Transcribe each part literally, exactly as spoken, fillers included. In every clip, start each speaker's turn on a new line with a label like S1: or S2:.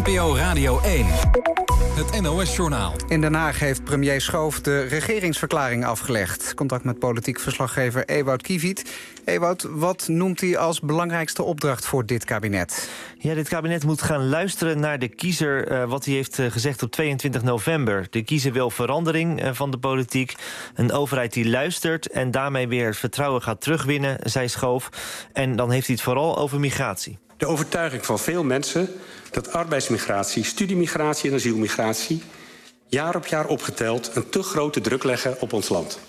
S1: N P O Radio één. Het N O S-journaal.
S2: In Den Haag heeft premier Schoof de regeringsverklaring afgelegd. Contact met politiek verslaggever Ewout Kiviet. Ewout, wat noemt hij als belangrijkste opdracht voor dit kabinet?
S3: Ja, dit kabinet moet gaan luisteren naar de kiezer, uh, wat hij heeft uh, gezegd op tweeëntwintig november. De kiezer wil verandering uh, van de politiek. Een overheid die luistert en daarmee weer het vertrouwen gaat terugwinnen, zei Schoof. En dan heeft hij het vooral over migratie.
S4: De overtuiging van veel mensen dat arbeidsmigratie, studiemigratie en asielmigratie jaar op jaar opgeteld een te grote druk leggen op ons land.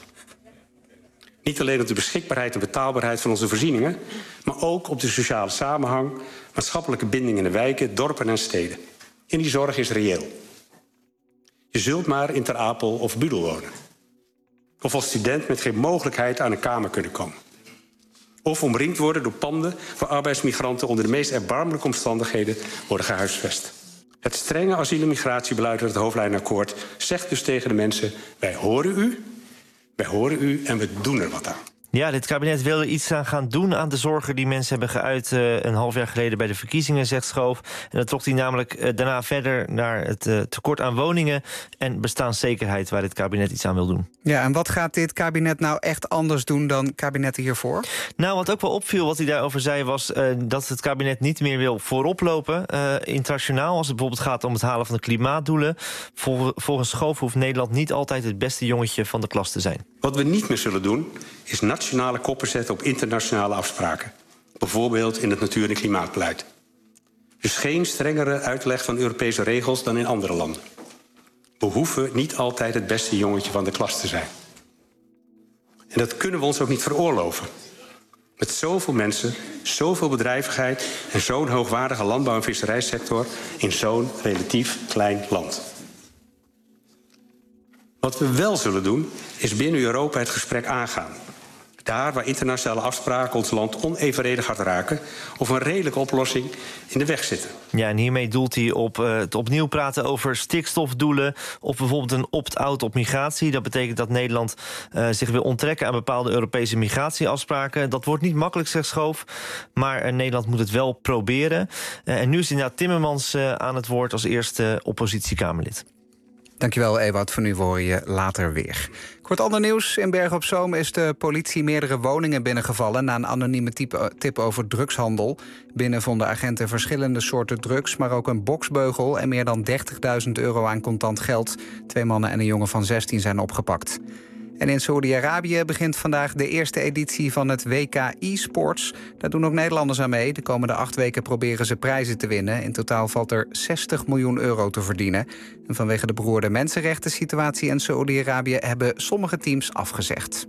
S4: Niet alleen op de beschikbaarheid en betaalbaarheid van onze voorzieningen, maar ook op de sociale samenhang, maatschappelijke binding in de wijken, dorpen en steden. En die zorg is reëel. Je zult maar in Ter Apel of Budel wonen. Of als student met geen mogelijkheid aan een kamer kunnen komen. Of omringd worden door panden waar arbeidsmigranten onder de meest erbarmelijke omstandigheden worden gehuisvest. Het strenge asiel- en migratiebeleid uit het hoofdlijnenakkoord zegt dus tegen de mensen: wij horen u, wij horen u en we doen er wat aan.
S3: Ja, dit kabinet wil er iets aan gaan doen aan de zorgen die mensen hebben geuit uh, een half jaar geleden bij de verkiezingen, zegt Schoof. En dan trok hij namelijk uh, daarna verder naar het uh, tekort aan woningen en bestaanszekerheid, waar dit kabinet iets aan wil doen.
S2: Ja, en wat gaat dit kabinet nou echt anders doen dan kabinetten hiervoor?
S3: Nou, wat ook wel opviel, wat hij daarover zei, was uh, dat het kabinet niet meer wil voorop lopen. Uh, internationaal, als het bijvoorbeeld gaat om het halen van de klimaatdoelen. Vol, volgens Schoof hoeft Nederland niet altijd het beste jongetje van de klas te zijn.
S4: Wat we niet meer zullen doen, is nationale koppen zetten op internationale afspraken. Bijvoorbeeld in het natuur- en klimaatbeleid. Dus geen strengere uitleg van Europese regels dan in andere landen. We hoeven niet altijd het beste jongetje van de klas te zijn. En dat kunnen we ons ook niet veroorloven. Met zoveel mensen, zoveel bedrijvigheid en zo'n hoogwaardige landbouw- en visserijsector in zo'n relatief klein land. Wat we wel zullen doen, is binnen Europa het gesprek aangaan. Daar waar internationale afspraken ons land onevenredig hard raken of een redelijke oplossing in de weg zitten.
S3: Ja, en hiermee doelt hij op uh, het opnieuw praten over stikstofdoelen of bijvoorbeeld een opt-out op migratie. Dat betekent dat Nederland uh, zich wil onttrekken aan bepaalde Europese migratieafspraken. Dat wordt niet makkelijk, zegt Schoof, maar uh, Nederland moet het wel proberen. Uh, en nu is inderdaad Timmermans uh, aan het woord als eerste oppositiekamerlid.
S2: Dankjewel, Ewout. Voor nu hoor je later weer. Kort ander nieuws. In Bergen op Zoom is de politie meerdere woningen binnengevallen na een anonieme tip over drugshandel. Binnen vonden agenten verschillende soorten drugs, maar ook een boksbeugel en meer dan dertigduizend euro aan contant geld. Twee mannen en een jongen van zestien zijn opgepakt. En in Saoedi-Arabië begint vandaag de eerste editie van het W K e-sports. Daar doen ook Nederlanders aan mee. De komende acht weken proberen ze prijzen te winnen. In totaal valt er zestig miljoen euro te verdienen. En vanwege de beroerde mensenrechten situatie in Saoedi-Arabië hebben sommige teams afgezegd.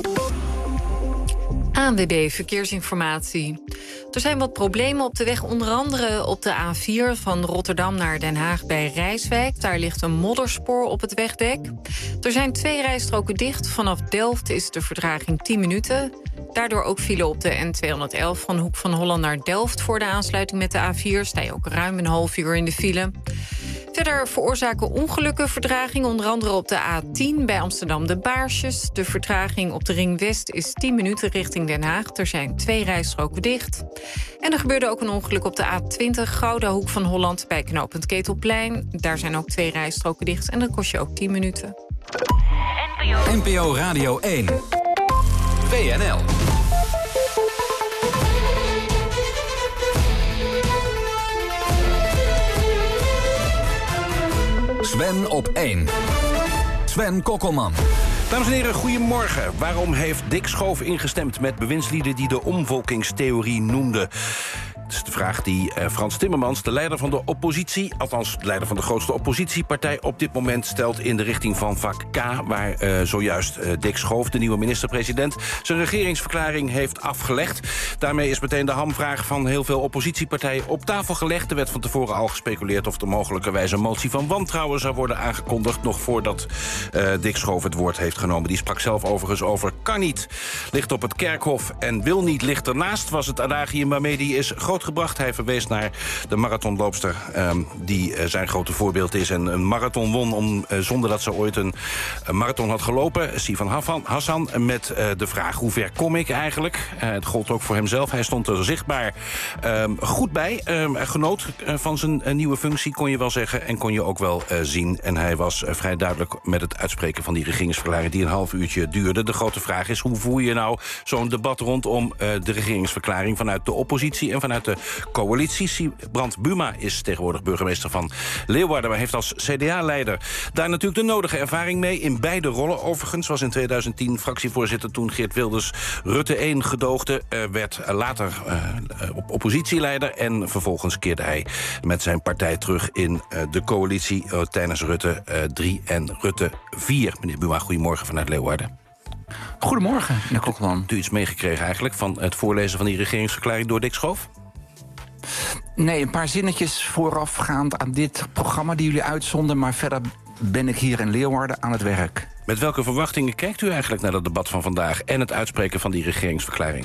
S5: A N W B Verkeersinformatie. Er zijn wat problemen op de weg, onder andere op de A vier van Rotterdam naar Den Haag bij Rijswijk. Daar ligt een modderspoor op het wegdek. Er zijn twee rijstroken dicht. Vanaf Delft is de vertraging tien minuten. Daardoor ook file op de N tweehonderdelf van Hoek van Holland naar Delft voor de aansluiting met de A vier. Sta je ook ruim een half uur in de file. Verder veroorzaken ongelukken vertraging, onder andere op de A tien bij Amsterdam de Baarsjes. De vertraging op de Ring West is tien minuten richting Den Haag. Er zijn twee rijstroken dicht. En er gebeurde ook een ongeluk op de A twintig Gouda Hoek van Holland bij knooppunt Ketelplein. Daar zijn ook twee rijstroken dicht en dat kost je ook tien minuten.
S1: N P O Radio één. W N L. Sven op één. Sven Kokkelman.
S6: Dames en heren, goedemorgen. Waarom heeft Dick Schoof ingestemd met bewindslieden die de omvolkingstheorie noemden? Dat is de vraag die uh, Frans Timmermans, de leider van de oppositie, althans de leider van de grootste oppositiepartij, op dit moment stelt in de richting van vak K, waar uh, zojuist uh, Dick Schoof, de nieuwe minister-president, zijn regeringsverklaring heeft afgelegd. Daarmee is meteen de hamvraag van heel veel oppositiepartijen op tafel gelegd. Er werd van tevoren al gespeculeerd of er mogelijkerwijs een motie van wantrouwen zou worden aangekondigd, nog voordat uh, Dick Schoof het woord heeft genomen. Die sprak zelf overigens over kan niet, ligt op het kerkhof en wil niet, ligt ernaast, was het adagium waarmee die is groot grootgebracht. Hij verwees naar de marathonloopster um, die uh, zijn grote voorbeeld is... en een marathon won om, uh, zonder dat ze ooit een, een marathon had gelopen. Sivan Hassan met uh, de vraag hoe ver kom ik eigenlijk? Uh, het gold ook voor hemzelf. Hij stond er zichtbaar um, goed bij. Um, genoot uh, van zijn uh, nieuwe functie, kon je wel zeggen. En kon je ook wel uh, zien. En hij was uh, vrij duidelijk met het uitspreken van die regeringsverklaring... die een half uurtje duurde. De grote vraag is, hoe voer je nou zo'n debat rondom uh, de regeringsverklaring... vanuit de oppositie en vanuit de coalitie? Brand Buma is tegenwoordig burgemeester van Leeuwarden... maar heeft als C D A-leider daar natuurlijk de nodige ervaring mee... in beide rollen overigens. Was in tweeduizend tien fractievoorzitter toen Geert Wilders Rutte één gedoogde... Uh, werd later uh, op oppositieleider... en vervolgens keerde hij met zijn partij terug in uh, de coalitie... Uh, tijdens Rutte drie uh, en Rutte vier. Meneer Buma, goedemorgen vanuit Leeuwarden.
S7: Goedemorgen, meneer Kokman.
S6: Hebt u iets meegekregen eigenlijk van het voorlezen van die regeringsverklaring door Dick Schoof?
S7: Nee, een paar zinnetjes voorafgaand aan dit programma die jullie uitzonden... maar verder ben ik hier in Leeuwarden aan het werk.
S6: Met welke verwachtingen kijkt u eigenlijk naar dat debat van vandaag... en het uitspreken van die regeringsverklaring?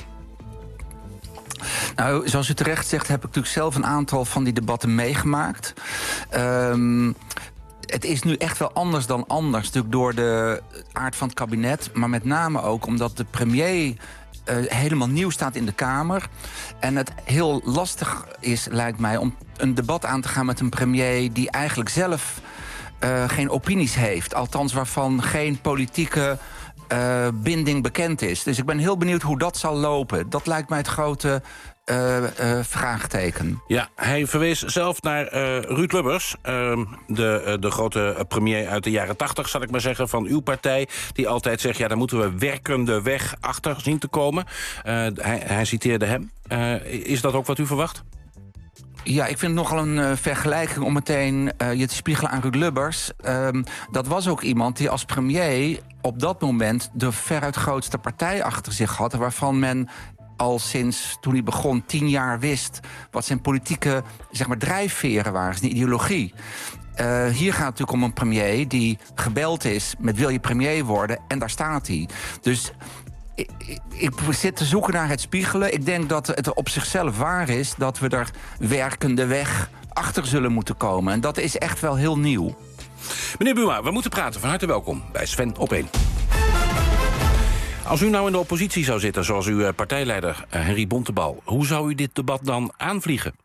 S7: Nou, zoals u terecht zegt, heb ik natuurlijk zelf een aantal van die debatten meegemaakt. Um, het is nu echt wel anders dan anders, natuurlijk door de aard van het kabinet... maar met name ook omdat de premier... Uh, helemaal nieuw staat in de Kamer. En het heel lastig is, lijkt mij, om een debat aan te gaan met een premier... die eigenlijk zelf uh, geen opinies heeft. Althans, waarvan geen politieke uh, binding bekend is. Dus ik ben heel benieuwd hoe dat zal lopen. Dat lijkt mij het grote... Uh, uh, vraagteken.
S6: Ja, hij verwees zelf naar uh, Ruud Lubbers, uh, de, uh, de grote premier uit de jaren tachtig, zal ik maar zeggen, van uw partij, die altijd zegt, ja, daar moeten we werkende weg achter zien te komen. Uh, hij, hij citeerde hem. Uh, is dat ook wat u verwacht?
S7: Ja, ik vind het nogal een uh, vergelijking om meteen uh, je te spiegelen aan Ruud Lubbers. Um, dat was ook iemand die als premier op dat moment de veruit grootste partij achter zich had, waarvan men al sinds toen hij begon tien jaar wist wat zijn politieke, zeg maar, drijfveren waren, zijn ideologie. Uh, hier gaat het natuurlijk om een premier die gebeld is met wil je premier worden, en daar staat hij. Dus ik, ik, ik zit te zoeken naar het spiegelen. Ik denk dat het op zichzelf waar is dat we er werkende weg achter zullen moeten komen. En dat is echt wel heel nieuw.
S6: Meneer Buma, we moeten praten. Van harte welkom bij Sven op één. Als u nou in de oppositie zou zitten, zoals uw partijleider Henry Bontebal, hoe zou u dit debat dan aanvliegen?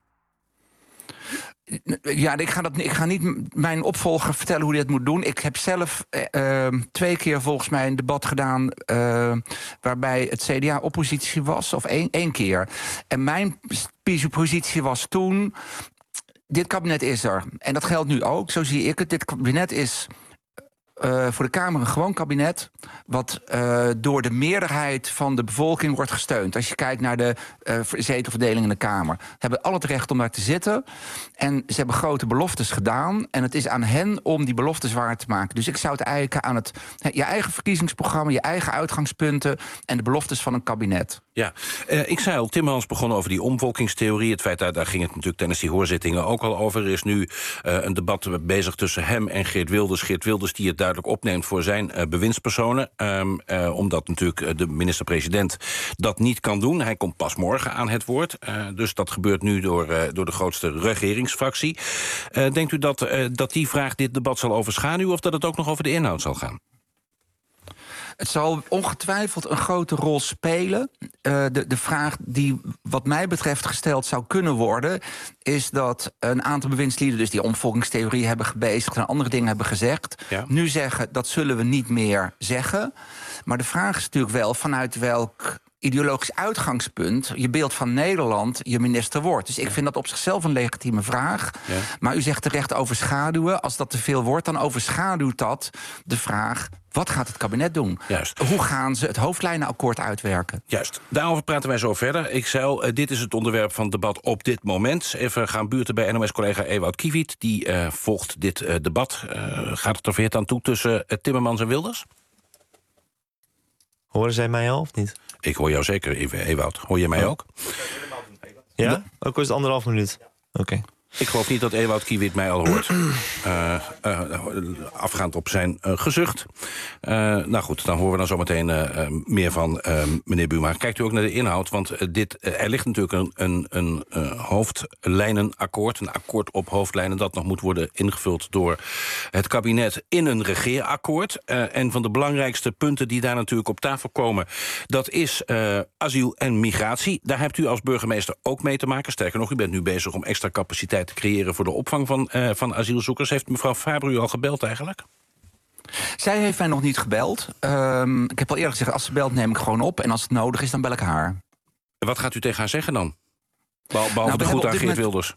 S7: Ja, ik ga, dat, ik ga niet mijn opvolger vertellen hoe hij dat moet doen. Ik heb zelf uh, twee keer volgens mij een debat gedaan Uh, waarbij het C D A oppositie was, of één, één keer. En mijn positie was toen, dit kabinet is er. En dat geldt nu ook, zo zie ik het. Dit kabinet is Uh, voor de Kamer een gewoon kabinet, wat uh, door de meerderheid van de bevolking wordt gesteund. Als je kijkt naar de uh, zetelverdeling in de Kamer. Ze hebben al het recht om daar te zitten. En ze hebben grote beloftes gedaan. En het is aan hen om die beloftes waar te maken. Dus ik zou het eiken aan het, he, je eigen verkiezingsprogramma, je eigen uitgangspunten en de beloftes van een kabinet.
S6: Ja, uh, ik zei al, Timmermans begon over die omvolkingstheorie. Het feit dat daar ging het natuurlijk tijdens die hoorzittingen ook al over. Er is nu uh, een debat bezig tussen hem en Geert Wilders. Geert Wilders die het duidelijk opneemt voor zijn uh, bewindspersonen. Um, uh, omdat natuurlijk uh, de minister-president dat niet kan doen. Hij komt pas morgen aan het woord. Uh, dus dat gebeurt nu door, uh, door de grootste regeringsfractie. Uh, denkt u dat, uh, dat die vraag dit debat zal overschaduwen, of dat het ook nog over de inhoud zal gaan?
S7: Het zal ongetwijfeld een grote rol spelen. Uh, de, de vraag die wat mij betreft gesteld zou kunnen worden, is dat een aantal bewindslieden dus die omvolkingstheorie hebben gebezigd en andere dingen hebben gezegd, ja, nu zeggen dat zullen we niet meer zeggen. Maar de vraag is natuurlijk wel vanuit welk ideologisch uitgangspunt je beeld van Nederland je minister wordt. Dus ik vind dat op zichzelf een legitieme vraag. Ja. Maar u zegt terecht overschaduwen. Als dat te veel wordt, dan overschaduwt dat de vraag, wat gaat het kabinet doen?
S6: Juist.
S7: Hoe gaan ze het hoofdlijnenakkoord uitwerken?
S6: Juist. Daarover praten wij zo verder. Ik zei al, uh, dit is het onderwerp van het debat op dit moment. Even gaan buurten bij N O S-collega Ewout Kiviet. Die uh, volgt dit uh, debat. Uh, gaat het er verhit aan toe tussen uh, Timmermans en Wilders?
S3: Horen zij mij al of niet?
S6: Ik hoor jou zeker, Ewout. Hoor je mij
S3: oh.
S6: ook?
S3: Ja? Ook is het anderhalf minuut. Oké. Okay.
S6: Ik geloof niet dat Ewout Kiewit mij al hoort. Uh, uh, afgaand op zijn uh, gezucht. Uh, nou goed, dan horen we dan zometeen uh, meer van uh, meneer Buma. Kijkt u ook naar de inhoud, want uh, dit, uh, er ligt natuurlijk een, een, een uh, hoofdlijnenakkoord... een akkoord op hoofdlijnen dat nog moet worden ingevuld door het kabinet... in een regeerakkoord. Uh, en van de belangrijkste punten die daar natuurlijk op tafel komen... dat is uh, asiel en migratie. Daar hebt u als burgemeester ook mee te maken. Sterker nog, u bent nu bezig om extra capaciteit te creëren voor de opvang van, uh, van asielzoekers. Heeft mevrouw Faber u al gebeld eigenlijk?
S7: Zij heeft mij nog niet gebeld. Um, ik heb al eerder gezegd, als ze belt neem ik gewoon op. En als het nodig is, dan bel ik haar.
S6: En wat gaat u tegen haar zeggen dan? Behalve
S7: nou,
S6: de groet aan Geert
S7: moment...
S6: Wilders.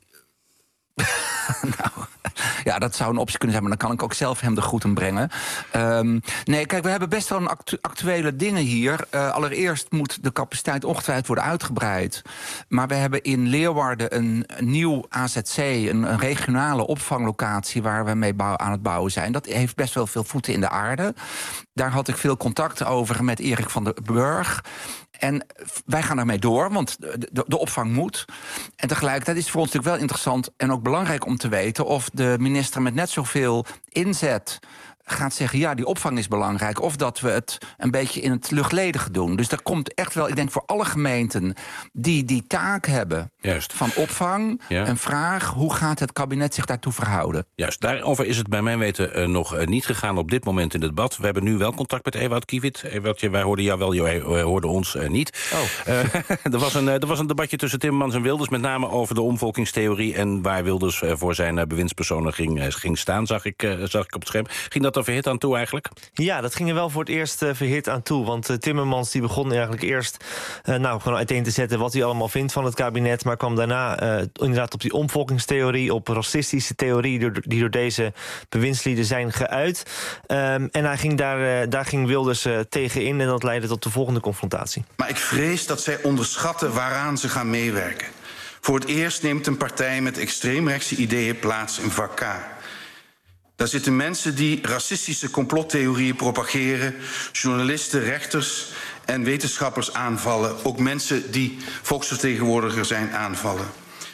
S7: nou, ja, dat zou een optie kunnen zijn, maar dan kan ik ook zelf hem de groeten brengen. Um, nee, kijk, we hebben best wel een actu actuele dingen hier. Uh, allereerst moet de capaciteit ongetwijfeld worden uitgebreid. Maar we hebben in Leeuwarden een, een nieuw A Z C, een, een regionale opvanglocatie waar we mee bouw, aan het bouwen zijn. Dat heeft best wel veel voeten in de aarde. Daar had ik veel contact over met Erik van den Burg. En wij gaan daarmee door, want de, de, de opvang moet. En tegelijkertijd is het voor ons natuurlijk wel interessant en ook belangrijk om te weten of de minister met net zoveel inzet gaat zeggen, ja, die opvang is belangrijk, of dat we het een beetje in het luchtledige doen. Dus er komt echt wel, ik denk voor alle gemeenten die die taak hebben Juist. van opvang, ja. een vraag, hoe gaat het kabinet zich daartoe verhouden? Juist,
S6: daarover is het bij mijn weten uh, nog uh, niet gegaan op dit moment in het debat. We hebben nu wel contact met Ewout Kiewit. Ewout, wij hoorden jou wel, jij hoorde ons uh, niet. Oh. Uh, er, was een, uh, er was een debatje tussen Timmermans en Wilders, met name over de omvolkingstheorie en waar Wilders uh, voor zijn uh, bewindspersonen ging, uh, ging staan, zag ik, uh, zag ik op het scherm. Ging dat er verhit aan toe eigenlijk?
S3: Ja, dat ging er wel voor het eerst uh, verhit aan toe. Want uh, Timmermans die begon eigenlijk eerst uh, nou, gewoon uiteen te zetten wat hij allemaal vindt van het kabinet, maar kwam daarna uh, inderdaad op die omvolkingstheorie, op racistische theorie die door, die door deze bewindslieden zijn geuit. Um, en hij ging daar, uh, daar ging Wilders uh, tegen in en dat leidde tot de volgende confrontatie.
S8: Maar ik vrees dat zij onderschatten waaraan ze gaan meewerken. Voor het eerst neemt een partij met extreemrechtse ideeën plaats in vak K. Daar zitten mensen die racistische complottheorieën propageren, journalisten, rechters en wetenschappers aanvallen. Ook mensen die volksvertegenwoordiger zijn aanvallen.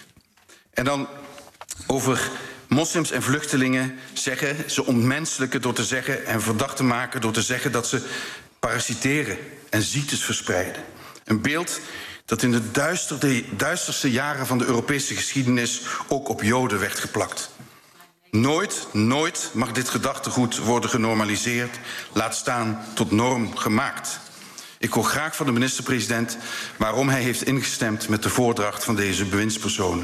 S8: En dan over moslims en vluchtelingen zeggen, ze ontmenselijken door te zeggen en verdacht te maken door te zeggen dat ze parasiteren en ziektes verspreiden. Een beeld dat in de duisterde, duisterste jaren van de Europese geschiedenis ook op Joden werd geplakt. Nooit, nooit mag dit gedachtegoed worden genormaliseerd, laat staan tot norm gemaakt. Ik hoor graag van de minister-president waarom hij heeft ingestemd met de voordracht van deze bewindspersonen.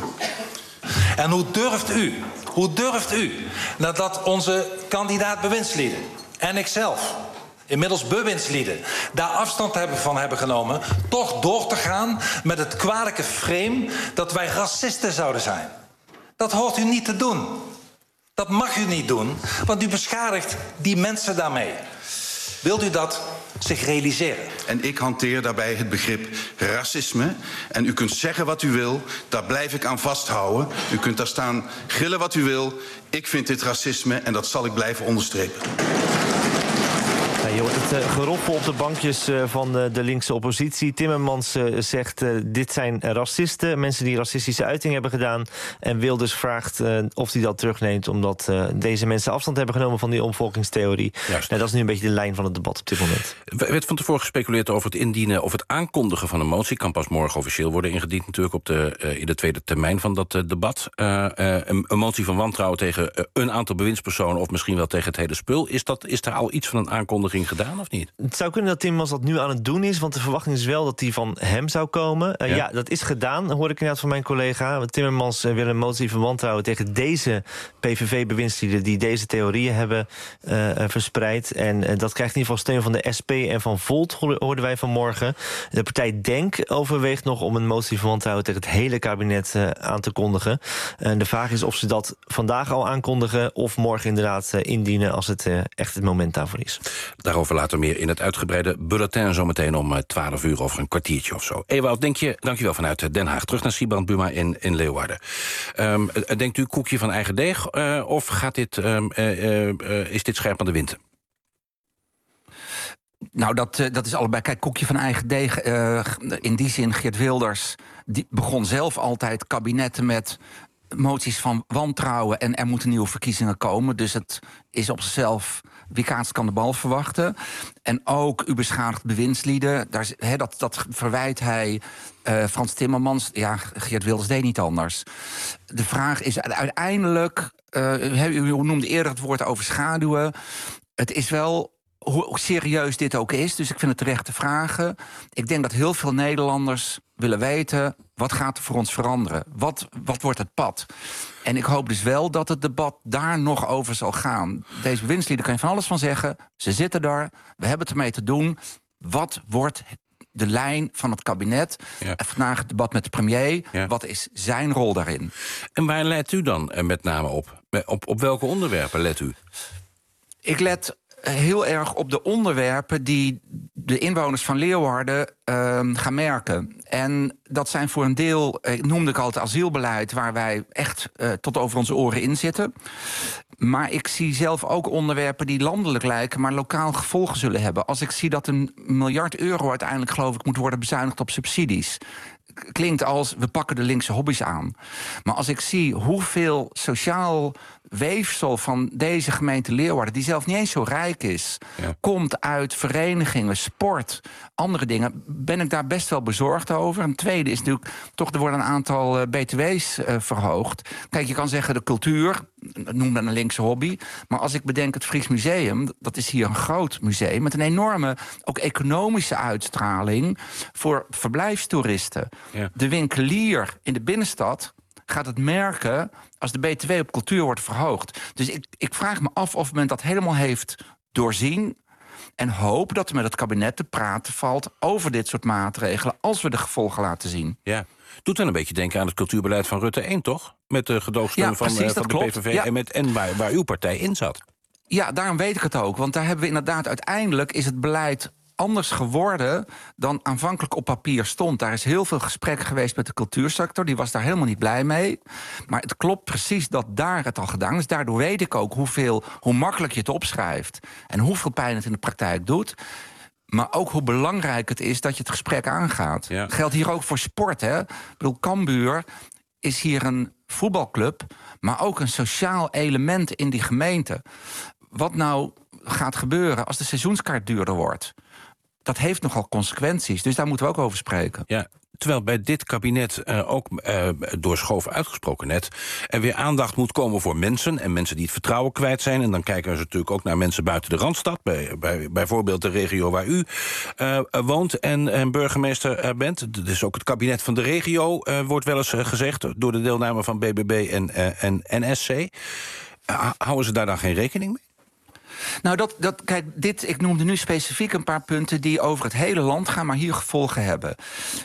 S9: En hoe durft u, hoe durft u, nadat onze kandidaat bewindslieden en ikzelf, inmiddels bewindslieden, daar afstand hebben van hebben genomen, toch door te gaan met het kwalijke frame dat wij racisten zouden zijn? Dat hoort u niet te doen. Dat mag u niet doen, want u beschadigt die mensen daarmee. Wilt u dat zich realiseren?
S8: En ik hanteer daarbij het begrip racisme. En u kunt zeggen wat u wil, daar blijf ik aan vasthouden. U kunt daar staan gillen wat u wil. Ik vind dit racisme en dat zal ik blijven onderstrepen.
S3: Je hoort het uh, geroffel op de bankjes uh, van uh, de linkse oppositie. Timmermans uh, zegt, uh, dit zijn racisten, mensen die racistische uitingen hebben gedaan. En Wilders vraagt uh, of hij dat terugneemt, omdat uh, deze mensen afstand hebben genomen van die omvolkingstheorie. Uh, dat is nu een beetje de lijn van het debat op dit moment.
S6: Er werd van tevoren gespeculeerd over het indienen of het aankondigen van een motie. Kan pas morgen officieel worden ingediend natuurlijk op de, uh, in de tweede termijn van dat uh, debat. Uh, uh, een, een motie van wantrouwen tegen uh, een aantal bewindspersonen of misschien wel tegen het hele spul. Is, dat, is daar al iets van een aankondiging gedaan of niet?
S3: Het zou kunnen dat Timmermans dat nu aan het doen is, want de verwachting is wel dat die van hem zou komen. Uh, ja. ja, dat is gedaan, hoor ik inderdaad van mijn collega. Timmermans uh, wil een motie van wantrouwen tegen deze P V V-bewindslieden die deze theorieën hebben uh, verspreid. En uh, dat krijgt in ieder geval steun van de S P en van Volt, hoorden wij vanmorgen. De partij Denk overweegt nog om een motie van wantrouwen tegen het hele kabinet uh, aan te kondigen. En de vraag is of ze dat vandaag al aankondigen of morgen inderdaad uh, indienen als het uh, echt het moment daarvoor is.
S6: Daarover later meer in het uitgebreide bulletin, zometeen om twaalf uur over een kwartiertje of zo. Ewout, denk je, dankjewel vanuit Den Haag. Terug naar Sibrand Buma in, in Leeuwarden. Um, denkt u koekje van eigen deeg uh, of gaat dit, um, uh, uh, is dit scherp aan de wind?
S7: Nou, dat, uh, dat is allebei. Kijk, koekje van eigen deeg. Uh, in die zin, Geert Wilders die begon zelf altijd kabinetten met moties van wantrouwen en er moeten nieuwe verkiezingen komen. Dus het is op zichzelf, wie kaatst kan de bal verwachten. En ook u beschadigt bewindslieden. Daar, he, dat, dat verwijt hij uh, Frans Timmermans. Ja, Geert Wilders deed niet anders. De vraag is uiteindelijk, uh, u noemde eerder het woord overschaduwen. Het is wel hoe serieus dit ook is, dus ik vind het terecht te vragen. Ik denk dat heel veel Nederlanders willen weten, wat gaat er voor ons veranderen? Wat, wat wordt het pad? En ik hoop dus wel dat het debat daar nog over zal gaan. Deze bewindslieden kan je van alles van zeggen. Ze zitten daar, we hebben het ermee te doen. Wat wordt de lijn van het kabinet? Ja. Vandaag het debat met de premier. Ja. Wat is zijn rol daarin?
S6: En waar let u dan met name op? Op, op welke onderwerpen let u?
S7: Ik let heel erg op de onderwerpen die de inwoners van Leeuwarden uh, gaan merken. En dat zijn voor een deel, ik noemde ik al het asielbeleid, waar wij echt uh, tot over onze oren in zitten. Maar ik zie zelf ook onderwerpen die landelijk lijken, maar lokaal gevolgen zullen hebben. Als ik zie dat een miljard euro uiteindelijk, geloof ik, moet worden bezuinigd op subsidies. Klinkt als, we pakken de linkse hobby's aan. Maar als ik zie hoeveel sociaal weefsel van deze gemeente Leeuwarden, die zelf niet eens zo rijk is, ja. komt uit verenigingen, sport, andere dingen, ben ik daar best wel bezorgd over. Een tweede is natuurlijk, toch er worden een aantal uh, B T W's uh, verhoogd. Kijk, je kan zeggen de cultuur, noem dat een linkse hobby. Maar als ik bedenk het Fries Museum, dat is hier een groot museum met een enorme, ook economische uitstraling voor verblijfstoeristen. Ja. De winkelier in de binnenstad gaat het merken als de B T W op cultuur wordt verhoogd. Dus ik, ik vraag me af of men dat helemaal heeft doorzien en hoop dat er met het kabinet te praten valt over dit soort maatregelen als we de gevolgen laten zien.
S6: Ja. Doet wel een beetje denken aan het cultuurbeleid van Rutte één, toch? Met de gedoogsteun ja, van, precies, uh, van de klopt. P V V ja. en, met, en waar, waar uw partij in zat.
S7: Ja, daarom weet ik het ook. Want daar hebben we inderdaad uiteindelijk is het beleid anders geworden dan aanvankelijk op papier stond. Daar is heel veel gesprek geweest met de cultuursector. Die was daar helemaal niet blij mee. Maar het klopt precies dat daar het al gedaan is. Daardoor weet ik ook hoeveel, hoe makkelijk je het opschrijft en hoeveel pijn het in de praktijk doet. Maar ook hoe belangrijk het is dat je het gesprek aangaat. Ja. Dat geldt hier ook voor sport. Hè? Ik bedoel, Cambuur is hier een voetbalclub, maar ook een sociaal element in die gemeente. Wat nou gaat gebeuren als de seizoenskaart duurder wordt? Dat heeft nogal consequenties, dus daar moeten we ook over spreken.
S6: Ja. Terwijl bij dit kabinet uh, ook uh, door Schoof uitgesproken net er weer aandacht moet komen voor mensen en mensen die het vertrouwen kwijt zijn. En dan kijken ze natuurlijk ook naar mensen buiten de Randstad, bij, bij, bijvoorbeeld de regio waar u uh, woont en, en burgemeester uh, bent. Dus ook het kabinet van de regio uh, wordt wel eens uh, gezegd door de deelname van B B B en, uh, en N S C. Uh, houden ze daar dan geen rekening mee?
S7: Nou, dat, dat, kijk, dit, ik noemde nu specifiek een paar punten die over het hele land gaan, maar hier gevolgen hebben.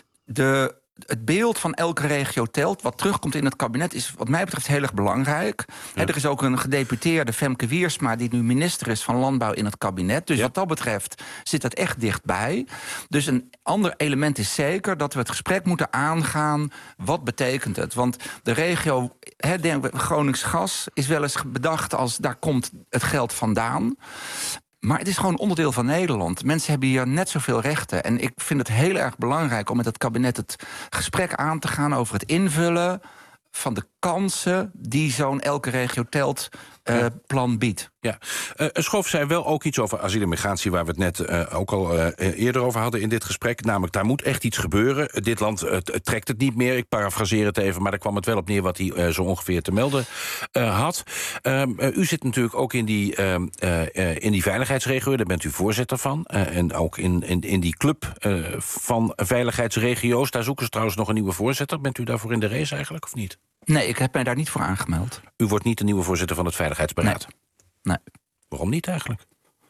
S7: De, het beeld van elke regio telt, wat terugkomt in het kabinet, is wat mij betreft heel erg belangrijk. Ja. He, er is ook een gedeputeerde, Femke Wiersma, die nu minister is van Landbouw in het kabinet. Dus ja. wat dat betreft zit dat echt dichtbij. Dus een ander element is zeker dat we het gesprek moeten aangaan. Wat betekent het? Want de regio, he, denk, Gronings Gas is wel eens bedacht als daar komt het geld vandaan. Maar het is gewoon onderdeel van Nederland. Mensen hebben hier net zoveel rechten. En ik vind het heel erg belangrijk om met het kabinet het gesprek aan te gaan over het invullen van de kansen die zo'n elke regio telt uh, plan biedt.
S6: Ja, uh, Schoof zei wel ook iets over asiel en migratie, waar we het net uh, ook al uh, eerder over hadden in dit gesprek. Namelijk, daar moet echt iets gebeuren. Uh, dit land uh, trekt het niet meer. Ik parafraseer het even, maar daar kwam het wel op neer wat hij uh, zo ongeveer te melden uh, had. Uh, uh, u zit natuurlijk ook in die, uh, uh, in die veiligheidsregio, daar bent u voorzitter van. Uh, en ook in, in, in die club uh, van veiligheidsregio's. Daar zoeken ze trouwens nog een nieuwe voorzitter. Bent u daarvoor in de race eigenlijk, of niet?
S7: Nee, ik heb mij daar niet voor aangemeld.
S6: U wordt niet de nieuwe voorzitter van het Veiligheidsberaad?
S7: Nee. Nee.
S6: Waarom niet eigenlijk?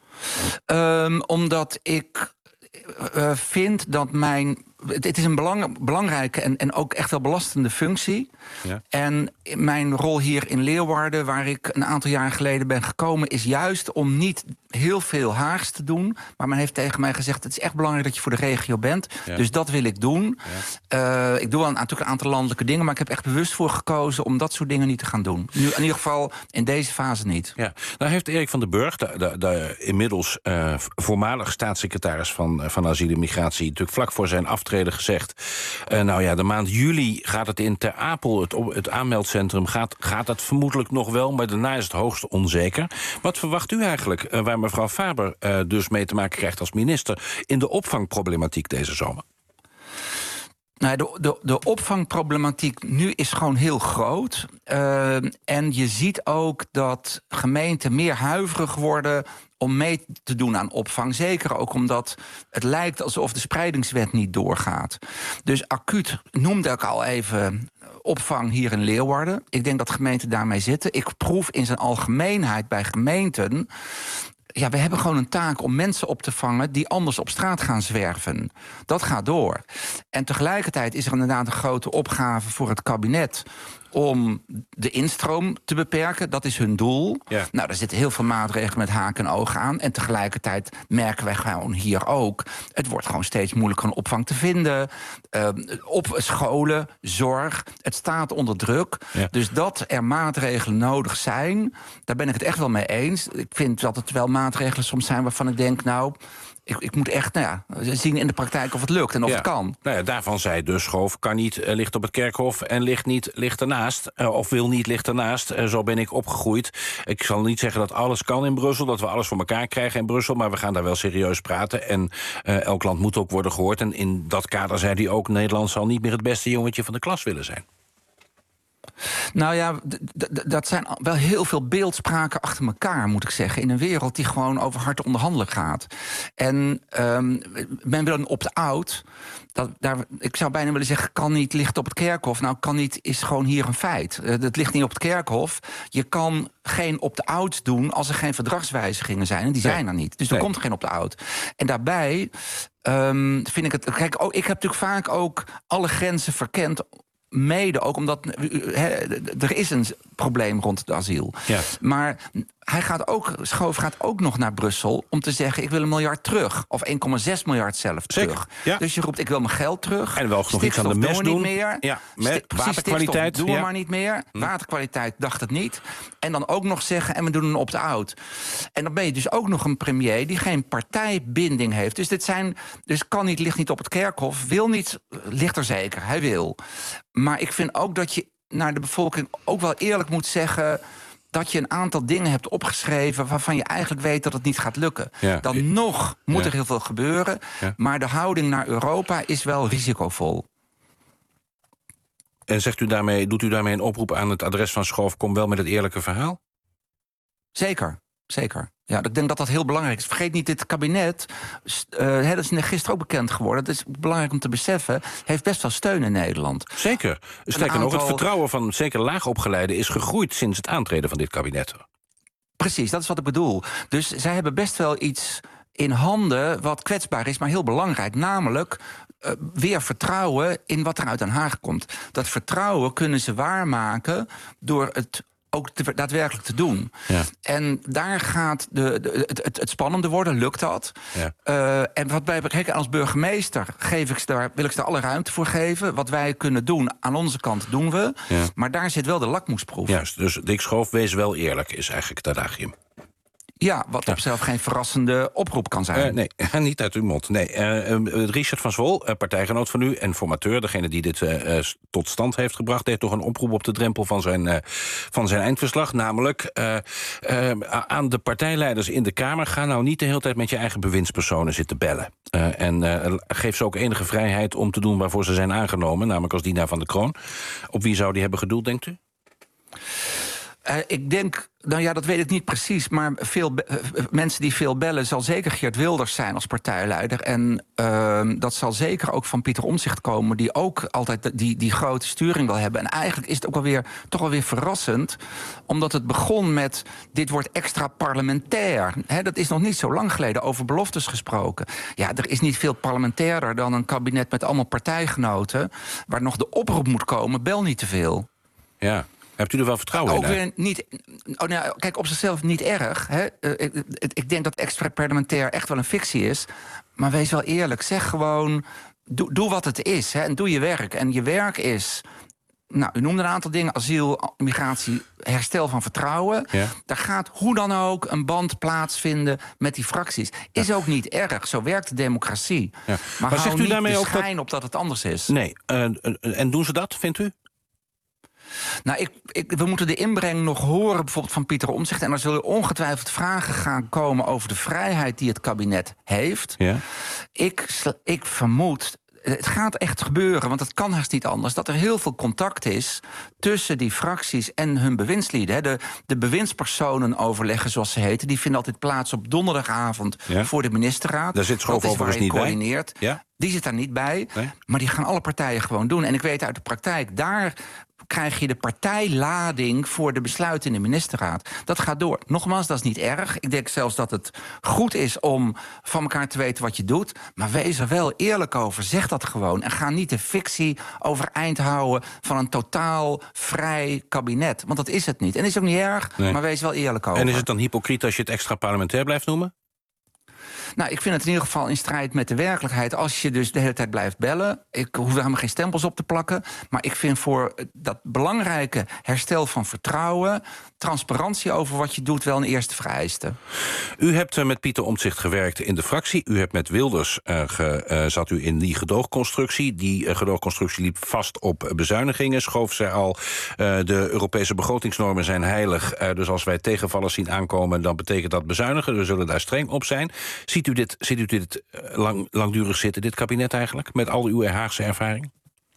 S7: Um, omdat ik uh, vind dat mijn... Het is een belang, belangrijke en, en ook echt wel belastende functie. Ja. En mijn rol hier in Leeuwarden, waar ik een aantal jaar geleden ben gekomen, is juist om niet heel veel Haags te doen. Maar men heeft tegen mij gezegd, het is echt belangrijk dat je voor de regio bent. Ja. Dus dat wil ik doen. Ja. Uh, ik doe wel natuurlijk een aantal landelijke dingen, maar ik heb echt bewust voor gekozen om dat soort dingen niet te gaan doen. Nu, in ieder geval in deze fase niet.
S6: Ja. Nou heeft Erik van den Burg, de, de, de inmiddels uh, voormalig staatssecretaris van, van asiel en migratie, natuurlijk vlak voor zijn aftreden aftreden gezegd... Uh, nou ja, de maand juli gaat het in Ter Apel, het, het aanmeldcentrum... Gaat, gaat het vermoedelijk nog wel, maar daarna is het hoogst onzeker. Wat verwacht u eigenlijk, uh, waar mevrouw Faber uh, dus mee te maken krijgt als minister... in de opvangproblematiek deze zomer?
S7: Nou, de, de, de opvangproblematiek nu is gewoon heel groot. Uh, en je ziet ook dat gemeenten meer huiverig worden om mee te doen aan opvang. Zeker ook omdat het lijkt alsof de spreidingswet niet doorgaat. Dus acuut noemde ik al even opvang hier in Leeuwarden. Ik denk dat gemeenten daarmee zitten. Ik proef in zijn algemeenheid bij gemeenten... Ja, we hebben gewoon een taak om mensen op te vangen die anders op straat gaan zwerven. Dat gaat door. En tegelijkertijd is er inderdaad een grote opgave voor het kabinet om de instroom te beperken. Dat is hun doel. Ja. Nou, daar zitten heel veel maatregelen met haken en ogen aan. En tegelijkertijd merken wij gewoon hier ook... het wordt gewoon steeds moeilijker een opvang te vinden. Uh, op scholen, zorg. Het staat onder druk. Ja. Dus dat er maatregelen nodig zijn, daar ben ik het echt wel mee eens. Ik vind dat het wel maatregelen soms zijn waarvan ik denk... nou, ik, ik moet echt nou ja, zien in de praktijk of het lukt en of
S6: ja.
S7: het kan.
S6: Nou ja, daarvan zei dus Schoof, kan niet, uh, ligt op het kerkhof... en ligt niet, ligt ernaast, uh, of wil niet, ligt ernaast. Uh, zo ben ik opgegroeid. Ik zal niet zeggen dat alles kan in Brussel... dat we alles voor elkaar krijgen in Brussel... maar we gaan daar wel serieus praten. En uh, elk land moet ook worden gehoord. En in dat kader zei hij ook... Nederland zal niet meer het beste jongetje van de klas willen zijn.
S7: Nou ja, dat zijn wel heel veel beeldspraken achter elkaar, moet ik zeggen. In een wereld die gewoon over hard onderhandelen gaat. En um, men wil een opt-out. Dat, daar, ik zou bijna willen zeggen, kan niet, ligt op het kerkhof. Nou, kan niet, is gewoon hier een feit. Uh, het ligt niet op het kerkhof. Je kan geen opt-outs doen als er geen verdragswijzigingen zijn. En die zijn er niet. Dus er nee. komt geen opt-out. En daarbij um, vind ik het... Kijk, oh, ik heb natuurlijk vaak ook alle grenzen verkend... Mede ook omdat he, er is een probleem rond het asiel. Ja. Maar hij gaat ook, Schoof gaat ook nog naar Brussel om te zeggen... ik wil een miljard terug. Of één komma zes miljard zelf
S6: Zeker,
S7: terug.
S6: Ja.
S7: Dus je roept, ik wil mijn geld terug.
S6: En wel nog iets aan de mes doen.
S7: doen. Niet meer.
S6: Ja, met
S7: Sti-
S6: waterkwaliteit.
S7: doen we
S6: ja.
S7: maar niet meer. Hm. Waterkwaliteit dacht het niet. En dan ook nog zeggen, en we doen een opt-out. En dan ben je dus ook nog een premier die geen partijbinding heeft. Dus dit zijn, dus kan niet, ligt niet op het kerkhof. Wil niet, ligt er zeker. Hij wil. Maar ik vind ook dat je naar de bevolking ook wel eerlijk moet zeggen... dat je een aantal dingen hebt opgeschreven... waarvan je eigenlijk weet dat het niet gaat lukken. Ja. Dan nog moet ja. er heel veel gebeuren. Ja. Maar de houding naar Europa is wel risicovol.
S6: En zegt u daarmee, doet u daarmee een oproep aan het adres van Schoof... kom wel met het eerlijke verhaal?
S7: Zeker, zeker. Ja, ik denk dat dat heel belangrijk is. Vergeet niet, dit kabinet, uh, dat is gisteren ook bekend geworden... dat is belangrijk om te beseffen, heeft best wel steun in Nederland.
S6: Zeker. Sterker aantal... nog, het vertrouwen van zeker laagopgeleiden... is gegroeid sinds het aantreden van dit kabinet.
S7: Precies, dat is wat ik bedoel. Dus zij hebben best wel iets in handen wat kwetsbaar is, maar heel belangrijk. Namelijk uh, weer vertrouwen in wat er uit Den Haag komt. Dat vertrouwen kunnen ze waarmaken door het ook te, daadwerkelijk te doen. Ja. En daar gaat de, de, het, het, het spannende worden, lukt dat? Ja. Uh, en wat wij bekijken als burgemeester, geef ik ze daar, wil ik ze daar alle ruimte voor geven. Wat wij kunnen doen, aan onze kant doen we. Ja. Maar daar zit wel de lakmoesproef.
S6: Juist, dus Dick Schoof, wees wel eerlijk, is eigenlijk het adagium.
S7: Ja, wat ja. op zichzelf geen verrassende oproep kan zijn.
S6: Uh, nee, niet uit uw mond. Nee. Uh, uh, Richard van Zwol, uh, partijgenoot van u en formateur... degene die dit uh, uh, tot stand heeft gebracht... heeft toch een oproep op de drempel van zijn, uh, van zijn eindverslag. Namelijk uh, uh, aan de partijleiders in de Kamer... ga nou niet de hele tijd met je eigen bewindspersonen zitten bellen. Uh, en uh, geef ze ook enige vrijheid om te doen waarvoor ze zijn aangenomen... namelijk als dienaar van de kroon. Op wie zou die hebben gedoeld, denkt u?
S7: Uh, ik denk, nou ja, dat weet ik niet precies... maar veel be- uh, mensen die veel bellen... zal zeker Geert Wilders zijn als partijleider. En uh, dat zal zeker ook van Pieter Omtzigt komen... die ook altijd die, die grote sturing wil hebben. En eigenlijk is het ook alweer, toch wel weer verrassend... omdat het begon met... dit wordt extra parlementair. He, dat is nog niet zo lang geleden, over beloftes gesproken. Ja, er is niet veel parlementairder dan een kabinet... met allemaal partijgenoten... waar nog de oproep moet komen, bel niet te veel.
S6: Ja. Hebt u er wel vertrouwen
S7: ook
S6: in?
S7: Weer niet, oh, nou, kijk, op zichzelf niet erg. Hè? Uh, ik, ik denk dat extra parlementair echt wel een fictie is. Maar wees wel eerlijk. Zeg gewoon, doe, doe wat het is. Hè? En doe je werk. En je werk is Nou, u noemde een aantal dingen. Asiel, migratie, herstel van vertrouwen.
S6: Ja.
S7: Daar gaat hoe dan ook een band plaatsvinden met die fracties. Is
S6: Ja.
S7: ook niet erg. Zo werkt de democratie.
S6: Ja.
S7: Maar,
S6: Maar
S7: hou
S6: zegt u
S7: niet
S6: daarmee
S7: de
S6: ook dat-
S7: schijn op dat het anders is.
S6: Nee. Uh, en doen ze dat, vindt u?
S7: Nou, ik, ik, we moeten de inbreng nog horen, bijvoorbeeld van Pieter Omtzigt. En er zullen ongetwijfeld vragen gaan komen over de vrijheid die het kabinet heeft.
S6: Ja.
S7: Ik, sl- ik vermoed, het gaat echt gebeuren, want het kan haast niet anders, dat er heel veel contact is tussen die fracties en hun bewindslieden. Hè. De, de bewindspersonen overleggen, zoals ze heten, die vinden altijd plaats op donderdagavond
S6: Ja.
S7: voor de ministerraad.
S6: Daar zit Schoof
S7: Dat is waar
S6: overigens
S7: je
S6: niet bij.
S7: coördineert.
S6: Ja?
S7: Die zit daar niet bij,
S6: Nee.
S7: maar die gaan alle partijen gewoon doen. En ik weet uit de praktijk, daar krijg je de partijlading voor de besluiten in de ministerraad. Dat gaat door. Nogmaals, dat is niet erg. Ik denk zelfs dat het goed is om van elkaar te weten wat je doet. Maar wees er wel eerlijk over. Zeg dat gewoon. En ga niet de fictie overeind houden van een totaal vrij kabinet. Want dat is het niet. En is ook niet erg,
S6: Nee.
S7: maar wees wel eerlijk over.
S6: En is het dan hypocriet als je het extra parlementair blijft noemen?
S7: Nou, ik vind het in ieder geval in strijd met de werkelijkheid. Als je dus de hele tijd blijft bellen. Ik hoef daar helemaal geen stempels op te plakken. Maar ik vind voor dat belangrijke herstel van vertrouwen, transparantie over wat je doet, wel een eerste vereiste.
S6: U hebt uh, met Pieter Omtzigt gewerkt in de fractie. U hebt met Wilders uh, ge, uh, zat u in die gedoogconstructie. Die uh, gedoogconstructie liep vast op bezuinigingen. Schoof zij al, uh, de Europese begrotingsnormen zijn heilig. Uh, dus als wij tegenvallers zien aankomen, dan betekent dat bezuinigen. We zullen daar streng op zijn. Ziet u dit, ziet u dit uh, lang, langdurig zitten, dit kabinet eigenlijk? Met al uw Haagse ervaring?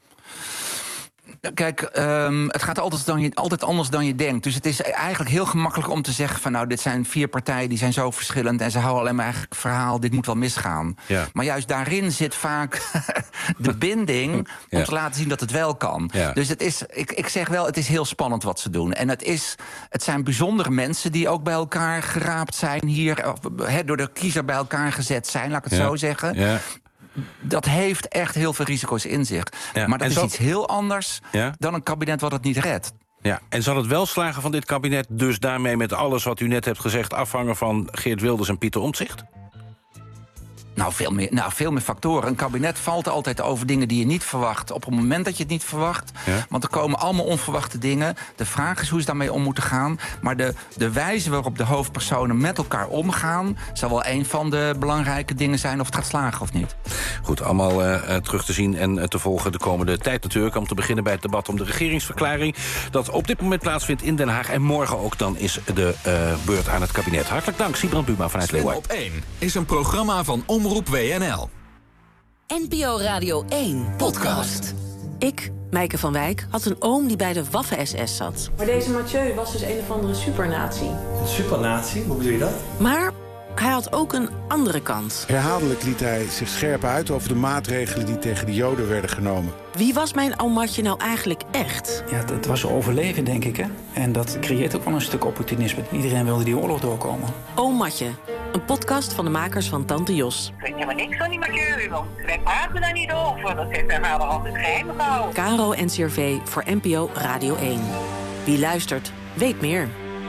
S7: Kijk, um, het gaat altijd, dan je, altijd anders dan je denkt. Dus het is eigenlijk heel gemakkelijk om te zeggen van nou, dit zijn vier partijen die zijn zo verschillend en ze houden alleen maar eigenlijk het verhaal, dit moet wel misgaan.
S6: Ja.
S7: Maar juist daarin zit vaak de binding
S6: Ja.
S7: om te laten zien dat het wel kan.
S6: Ja.
S7: Dus het is, ik, ik zeg wel, het is heel spannend wat ze doen. En het, is, het zijn bijzondere mensen die ook bij elkaar geraapt zijn hier, of, he, door de kiezer bij elkaar gezet zijn, laat ik het
S6: Ja.
S7: zo zeggen.
S6: Ja.
S7: Dat heeft echt heel veel risico's in zich.
S6: Ja,
S7: Maar dat
S6: en
S7: is
S6: zo-
S7: iets heel anders
S6: Ja.
S7: dan een kabinet wat het niet redt.
S6: Ja, en zal het wel slagen van dit kabinet dus daarmee met alles wat u net hebt gezegd afhangen van Geert Wilders en Pieter Omtzigt?
S7: Nou veel, meer, nou, veel meer factoren. Een kabinet valt altijd over dingen die je niet verwacht op het moment dat je het niet verwacht.
S6: Ja.
S7: Want er komen allemaal onverwachte dingen. De vraag is hoe ze daarmee om moeten gaan. Maar de, de wijze waarop de hoofdpersonen met elkaar omgaan zal wel een van de belangrijke dingen zijn of het gaat slagen of niet.
S6: Goed, allemaal uh, terug te zien en uh, te volgen de komende tijd natuurlijk. Om te beginnen bij het debat om de regeringsverklaring dat op dit moment plaatsvindt in Den Haag. En morgen ook dan is de uh, beurt aan het kabinet. Hartelijk dank, Siebrand Buma vanuit
S1: Slim
S6: Leeuwarden.
S1: op één is een programma van Omroep W N L.
S10: N P O Radio één podcast. Ik, Meike van Wijk, had een oom die bij de Waffen-S S zat.
S11: Maar deze Mathieu was dus een of andere supernazi.
S12: Een supernazi? Hoe bedoel je dat?
S10: Maar hij had ook een andere kant.
S13: Herhaaldelijk liet hij zich scherp uit over de maatregelen die tegen de Joden werden genomen.
S10: Wie was mijn oom Matje nou eigenlijk echt?
S12: Ja, het was overleven, denk ik, hè. En dat creëert ook wel een stuk opportunisme. Iedereen wilde die oorlog doorkomen.
S10: Oom Matje, een podcast van de makers van Tante Jos.
S14: Ik weet helemaal niks van die Mathieu, want wij praten daar niet over. Dat heeft mijn vader altijd geheim gehouden.
S10: Caro en C R V voor N P O Radio één. Wie luistert, weet meer.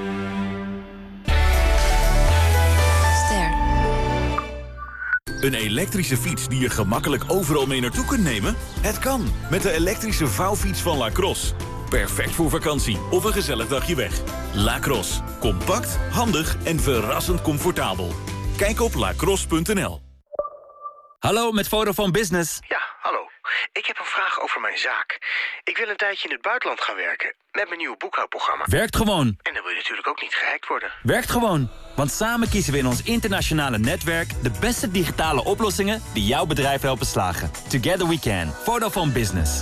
S15: Een elektrische fiets die je gemakkelijk overal mee naartoe kunt nemen? Het kan, met de elektrische vouwfiets van Lacrosse. Perfect voor vakantie of een gezellig dagje weg. Lacrosse. Compact, handig en verrassend comfortabel. Kijk op lacrosse punt n l.
S16: Hallo, met Vodafone Business.
S17: Ja, hallo. Ik heb een vraag over mijn zaak. Ik wil een tijdje in het buitenland gaan werken met mijn nieuwe boekhoudprogramma.
S16: Werkt gewoon.
S17: En dan wil je natuurlijk ook niet gehackt worden.
S16: Werkt gewoon. Want samen kiezen we in ons internationale netwerk de beste digitale oplossingen die jouw bedrijf helpen slagen. Together we can. Vodafone Business.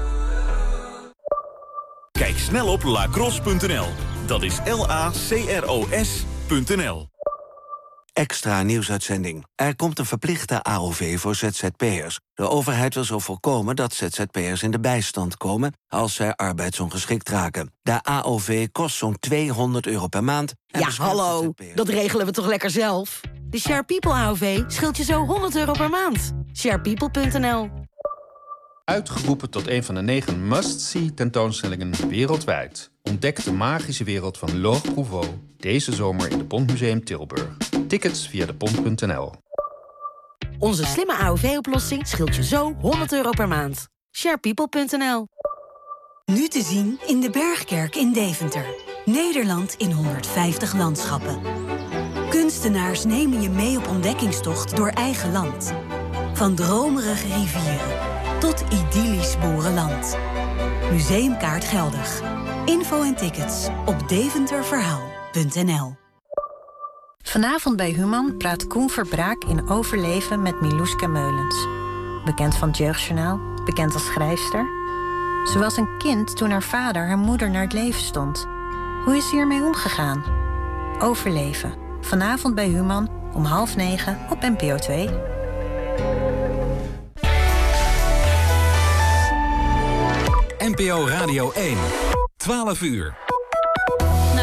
S15: Kijk snel op lacrosse punt n l. Dat is L A C R O S punt n l.
S18: Extra nieuwsuitzending. Er komt een verplichte A O V voor Z Z P'ers. De overheid wil zo voorkomen dat Z Z P'ers in de bijstand komen als zij arbeidsongeschikt raken. De A O V kost zo'n tweehonderd euro per maand.
S19: Ja, hallo, dat regelen we toch lekker zelf? De Share People A O V scheelt je zo honderd euro per maand. share people punt n l.
S20: Uitgeroepen tot een van de negen must-see tentoonstellingen wereldwijd. Ontdek de magische wereld van L'Or Prouveau deze zomer in de Pontmuseum Tilburg. Tickets via de pont punt n l.
S19: Onze slimme A O V-oplossing scheelt je zo honderd euro per maand. share people punt n l.
S21: Nu te zien in de Bergkerk in Deventer. Nederland in honderdvijftig landschappen. Kunstenaars nemen je mee op ontdekkingstocht door eigen land. Van dromerige rivieren tot idyllisch boerenland. Museumkaart geldig. Info en tickets op deventerverhaal punt n l.
S22: Vanavond bij Human praat Koen Verbraak in Overleven met Milouska Meulens. Bekend van het Jeugdjournaal, bekend als schrijfster. Ze was een kind toen haar vader haar moeder naar het leven stond. Hoe is ze hiermee omgegaan? Overleven. Vanavond bij Human om half negen op N P O twee.
S1: N P O Radio één. twaalf uur.